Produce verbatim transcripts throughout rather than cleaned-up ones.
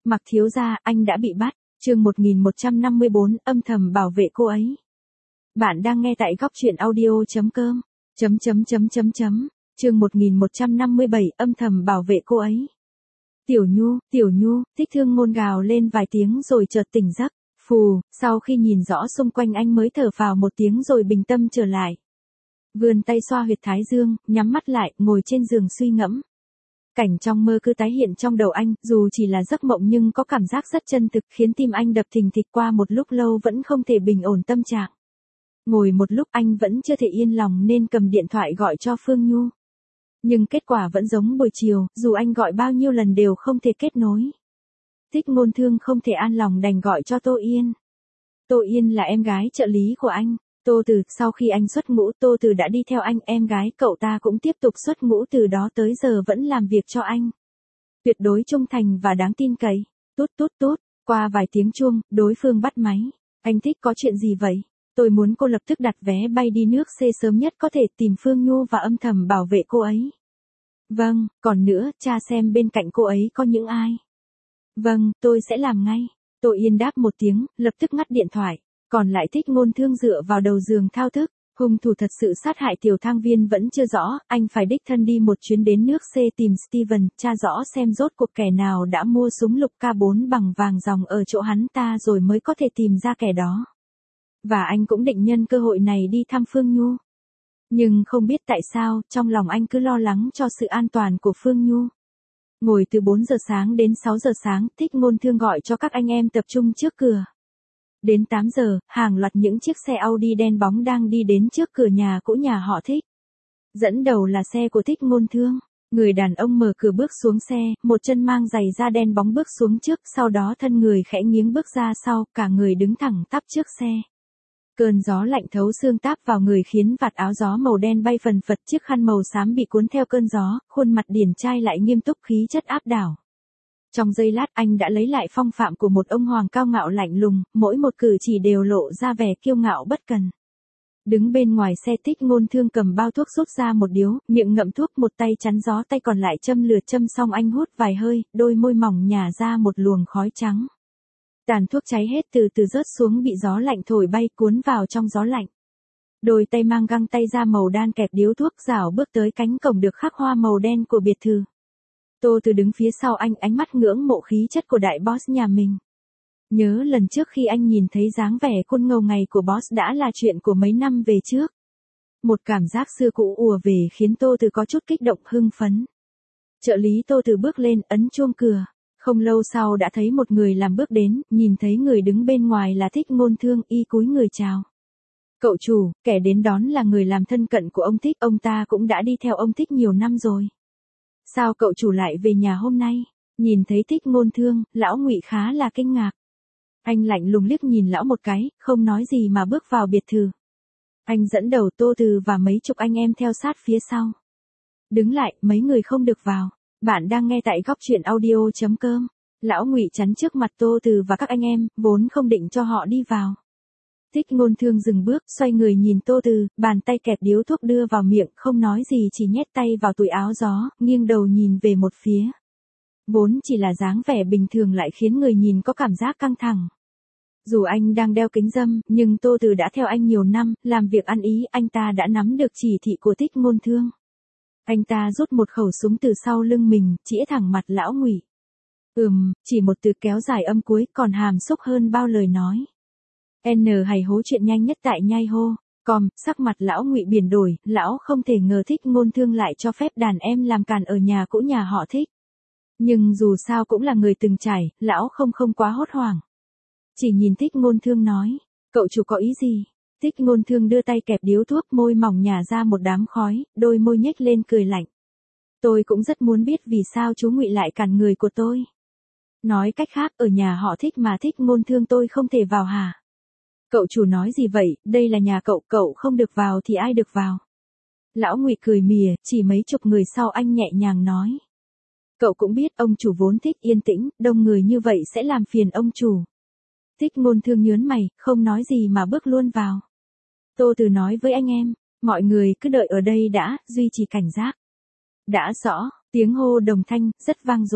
Mặc thiếu gia, anh đã bị bắt. Chương một nghìn một trăm năm mươi bốn, âm thầm bảo vệ cô ấy. Bạn đang nghe tại góc truyện audio chấm com. Chấm chấm chấm chấm chấm. Chương một nghìn một trăm năm mươi bảy, âm thầm bảo vệ cô ấy. Tiểu Nhu, Tiểu Nhu, Thích Thương Ngôn gào lên vài tiếng rồi chợt tỉnh giấc. Phù, sau khi nhìn rõ xung quanh anh mới thở phào một tiếng rồi bình tâm trở lại. Vươn tay xoa huyệt thái dương, nhắm mắt lại, ngồi trên giường suy ngẫm. Cảnh trong mơ cứ tái hiện trong đầu anh, dù chỉ là giấc mộng nhưng có cảm giác rất chân thực, khiến tim anh đập thình thịch, qua một lúc lâu vẫn không thể bình ổn tâm trạng. Ngồi một lúc anh vẫn chưa thể yên lòng nên cầm điện thoại gọi cho Phương Nhu. Nhưng kết quả vẫn giống buổi chiều, dù anh gọi bao nhiêu lần đều không thể kết nối. Thích Ngôn Thương không thể an lòng đành gọi cho Tô Yên. Tô Yên là em gái trợ lý của anh. Tô Từ, sau khi anh xuất ngũ, Tô Từ đã đi theo anh, em gái cậu ta cũng tiếp tục xuất ngũ, từ đó tới giờ vẫn làm việc cho anh. Tuyệt đối trung thành và đáng tin cậy. Tút tút tút, qua vài tiếng chuông, đối phương bắt máy. Anh Thích, có chuyện gì vậy? Tôi muốn cô lập tức đặt vé bay đi nước C sớm nhất có thể, tìm Phương Nhu và âm thầm bảo vệ cô ấy. Vâng, còn nữa, tra xem bên cạnh cô ấy có những ai. Vâng, tôi sẽ làm ngay. Tô Yên đáp một tiếng, lập tức ngắt điện thoại. Còn lại Thích Ngôn Thương dựa vào đầu giường thao thức. Hung thủ thật sự sát hại Tiểu Thang Viên vẫn chưa rõ, anh phải đích thân đi một chuyến đến nước C tìm Steven, tra rõ xem rốt cuộc kẻ nào đã mua súng lục K bốn bằng vàng ròng ở chỗ hắn ta rồi mới có thể tìm ra kẻ đó. Và anh cũng định nhân cơ hội này đi thăm Phương Nhu. Nhưng không biết tại sao, trong lòng anh cứ lo lắng cho sự an toàn của Phương Nhu. Ngồi từ bốn giờ sáng đến sáu giờ sáng, Thích Ngôn Thương gọi cho các anh em tập trung trước cửa. Đến tám giờ, hàng loạt những chiếc xe Audi đen bóng đang đi đến trước cửa nhà cũ nhà họ Thích. Dẫn đầu là xe của Thích Ngôn Thương. Người đàn ông mở cửa bước xuống xe, một chân mang giày da đen bóng bước xuống trước, sau đó thân người khẽ nghiêng bước ra sau, cả người đứng thẳng tắp trước xe. Cơn gió lạnh thấu xương táp vào người khiến vạt áo gió màu đen bay phần phật, chiếc khăn màu xám bị cuốn theo cơn gió, khuôn mặt điển trai lại nghiêm túc, khí chất áp đảo. Trong giây lát anh đã lấy lại phong phạm của một ông hoàng cao ngạo lạnh lùng, mỗi một cử chỉ đều lộ ra vẻ kiêu ngạo bất cần. Đứng bên ngoài xe, Thích Ngôn Thương cầm bao thuốc rút ra một điếu, miệng ngậm thuốc, một tay chắn gió, tay còn lại châm lửa, châm xong anh hút vài hơi, đôi môi mỏng nhả ra một luồng khói trắng. Tàn thuốc cháy hết từ từ rớt xuống, bị gió lạnh thổi bay cuốn vào trong gió lạnh. Đôi tay mang găng tay da màu đan kẹp điếu thuốc, rảo bước tới cánh cổng được khắc hoa màu đen của biệt thự. Tô Từ đứng phía sau anh, ánh mắt ngưỡng mộ khí chất của đại boss nhà mình. Nhớ lần trước khi anh nhìn thấy dáng vẻ côn ngầu ngày của boss đã là chuyện của mấy năm về trước. Một cảm giác xưa cũ ùa về khiến Tô Từ có chút kích động hưng phấn. Trợ lý Tô Từ bước lên, ấn chuông cửa. Không lâu sau đã thấy một người làm bước đến, nhìn thấy người đứng bên ngoài là Thích Ngôn Thương, y cúi người chào. Cậu chủ, kẻ đến đón là người làm thân cận của ông Thích, ông ta cũng đã đi theo ông Thích nhiều năm rồi. Sao cậu chủ lại về nhà hôm nay? Nhìn thấy Thích Ngôn Thương, lão Ngụy khá là kinh ngạc. Anh lạnh lùng liếc nhìn lão một cái, không nói gì mà bước vào biệt thự. Anh dẫn đầu Tô Từ và mấy chục anh em theo sát phía sau. Đứng lại, mấy người không được vào. Bạn đang nghe tại góc truyện audio chấm com. Lão Ngụy chắn trước mặt Tô Từ và các anh em, vốn không định cho họ đi vào. Thích Ngôn Thương dừng bước, xoay người nhìn Tô Từ, bàn tay kẹp điếu thuốc đưa vào miệng, không nói gì, chỉ nhét tay vào túi áo gió, nghiêng đầu nhìn về một phía. Vốn chỉ là dáng vẻ bình thường lại khiến người nhìn có cảm giác căng thẳng. Dù anh đang đeo kính râm, nhưng Tô Từ đã theo anh nhiều năm, làm việc ăn ý, anh ta đã nắm được chỉ thị của Thích Ngôn Thương. Anh ta rút một khẩu súng từ sau lưng mình, chĩa thẳng mặt lão Ngụy. Ừm, chỉ một từ kéo dài âm cuối, còn hàm xúc hơn bao lời nói. N hay hố chuyện nhanh nhất tại nhai hô. Com, sắc mặt lão Ngụy biển đổi, lão không thể ngờ Thích Ngôn Thương lại cho phép đàn em làm càn ở nhà cũ nhà họ Thích. Nhưng dù sao cũng là người từng trải, lão không không quá hốt hoảng. Chỉ nhìn Thích Ngôn Thương nói, cậu chủ có ý gì? Thích Ngôn Thương đưa tay kẹp điếu thuốc, môi mỏng nhả ra một đám khói, đôi môi nhếch lên cười lạnh. Tôi cũng rất muốn biết vì sao chú Ngụy lại cản người của tôi. Nói cách khác, ở nhà họ Thích mà Thích Ngôn Thương tôi không thể vào hả? Cậu chủ nói gì vậy, đây là nhà cậu, cậu không được vào thì ai được vào? Lão Ngụy cười mỉa, chỉ mấy chục người sau anh nhẹ nhàng nói. Cậu cũng biết ông chủ vốn thích yên tĩnh, đông người như vậy sẽ làm phiền ông chủ. Thích Ngôn Thương nhớn mày, không nói gì mà bước luôn vào. Tô Từ nói với anh em, mọi người cứ đợi ở đây đã, duy trì cảnh giác. Đã rõ, tiếng hô đồng thanh, rất vang dội.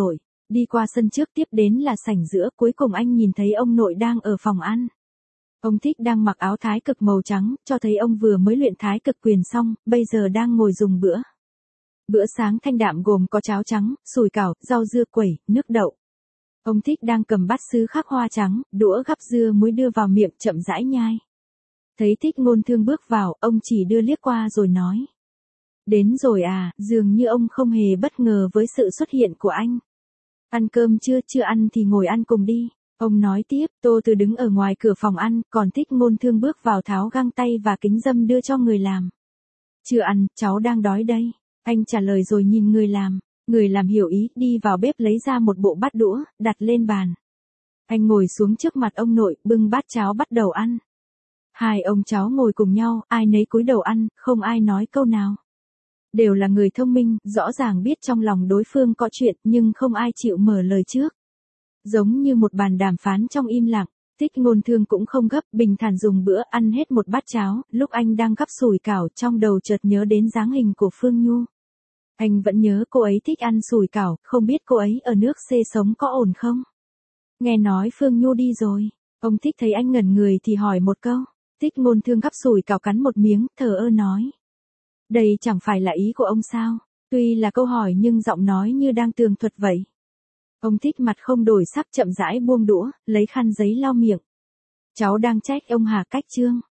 Đi qua sân trước tiếp đến là sảnh giữa, cuối cùng anh nhìn thấy ông nội đang ở phòng ăn. Ông Thích đang mặc áo thái cực màu trắng, cho thấy ông vừa mới luyện thái cực quyền xong, bây giờ đang ngồi dùng bữa. Bữa sáng thanh đạm gồm có cháo trắng, sủi cảo, rau dưa quẩy, nước đậu. Ông Thích đang cầm bát sứ khắc hoa trắng, đũa gắp dưa muối đưa vào miệng chậm rãi nhai. Thấy Thích Ngôn Thương bước vào, ông chỉ đưa liếc qua rồi nói. Đến rồi à, dường như ông không hề bất ngờ với sự xuất hiện của anh. Ăn cơm chưa, chưa ăn thì ngồi ăn cùng đi. Ông nói tiếp, Tô Từ đứng ở ngoài cửa phòng ăn, còn Thích Ngôn Thương bước vào tháo găng tay và kính râm đưa cho người làm. Chưa ăn, cháu đang đói đây. Anh trả lời rồi nhìn người làm. Người làm hiểu ý, đi vào bếp lấy ra một bộ bát đũa, đặt lên bàn. Anh ngồi xuống trước mặt ông nội, bưng bát cháo bắt đầu ăn. Hai ông cháu ngồi cùng nhau, ai nấy cúi đầu ăn, không ai nói câu nào. Đều là người thông minh, rõ ràng biết trong lòng đối phương có chuyện, nhưng không ai chịu mở lời trước. Giống như một bàn đàm phán trong im lặng, Thích Ngôn Thương cũng không gấp, bình thản dùng bữa, ăn hết một bát cháo, lúc anh đang gắp sủi cảo, trong đầu chợt nhớ đến dáng hình của Phương Nhu. Anh vẫn nhớ cô ấy thích ăn sủi cảo, không biết cô ấy ở nước C sống có ổn không? Nghe nói Phương Nhu đi rồi, ông Thích thấy anh ngẩn người thì hỏi một câu. Thích Ngôn Thương gắp sủi cảo cắn một miếng, thờ ơ nói. Đây chẳng phải là ý của ông sao? Tuy là câu hỏi nhưng giọng nói như đang tường thuật vậy. Ông Thích mặt không đổi sắc chậm rãi buông đũa, lấy khăn giấy lau miệng. Cháu đang trách ông Hà Cách Trương.